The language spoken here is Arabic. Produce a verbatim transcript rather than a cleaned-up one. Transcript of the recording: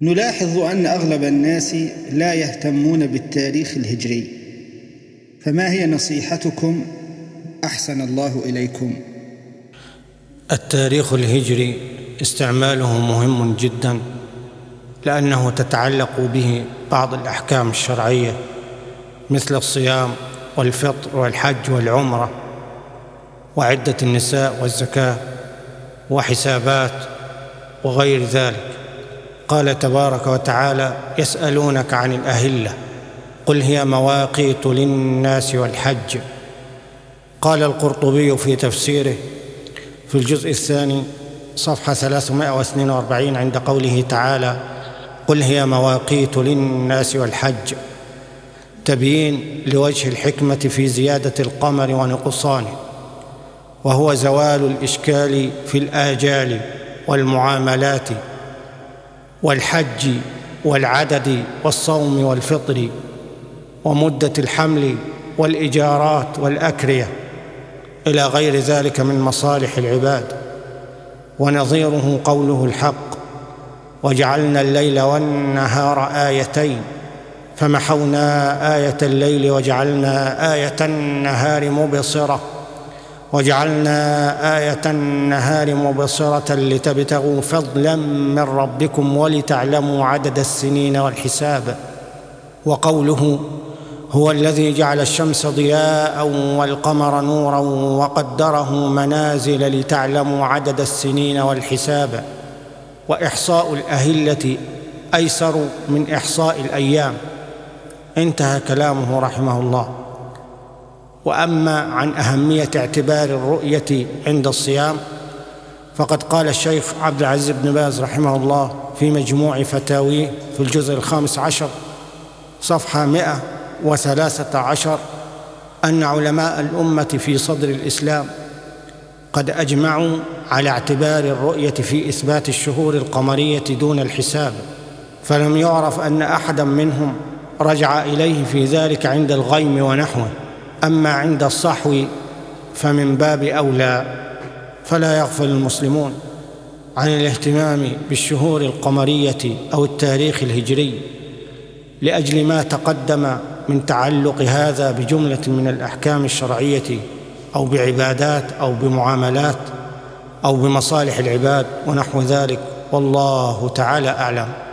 نلاحظ أن أغلب الناس لا يهتمون بالتاريخ الهجري، فما هي نصيحتكم أحسن الله إليكم؟ التاريخ الهجري استعماله مهم جدا، لأنه تتعلق به بعض الأحكام الشرعية مثل الصيام والفطر والحج والعمرة وعدة النساء والزكاة وحسابات وغير ذلك. قال تبارك وتعالى: يسألونك عن الأهلة قل هي مواقيت للناس والحج. قال القرطبي في تفسيره في الجزء الثاني صفحة ثلاثمائة واثنين وأربعين عند قوله تعالى: قل هي مواقيت للناس والحج، تبيين لوجه الحكمة في زيادة القمر ونقصانه، وهو زوال الإشكال في الآجال والمعاملات والحج والعدد والصوم والفطر ومدة الحمل والإجارات والأكرية إلى غير ذلك من مصالح العباد. ونظيره قوله الحق: وجعلنا الليل والنهار آيتين فمحونا آية الليل وجعلنا آية النهار مبصرة وجعلنا آية النهار مبصرة لتبتغوا فضلا من ربكم ولتعلموا عدد السنين والحساب. وقوله: هو الذي جعل الشمس ضياء والقمر نورا وقدره منازل لتعلموا عدد السنين والحساب. وإحصاء الأهلة أيسر من إحصاء الأيام. انتهى كلامه رحمه الله. وأما عن أهمية اعتبار الرؤية عند الصيام، فقد قال الشيخ عبد العزيز بن باز رحمه الله في مجموع فتاويه في الجزء الخامس عشر صفحة مئة وثلاثة عشر أن علماء الأمة في صدر الإسلام قد أجمعوا على اعتبار الرؤية في إثبات الشهور القمرية دون الحساب، فلم يعرف أن أحدا منهم رجع إليه في ذلك عند الغيم ونحوه. أما عند الصحو فمن باب أولى. فلا يغفل المسلمون عن الاهتمام بالشهور القمرية أو التاريخ الهجري لأجل ما تقدم من تعلق هذا بجملة من الأحكام الشرعية أو بعبادات أو بمعاملات أو بمصالح العباد ونحو ذلك، والله تعالى أعلم.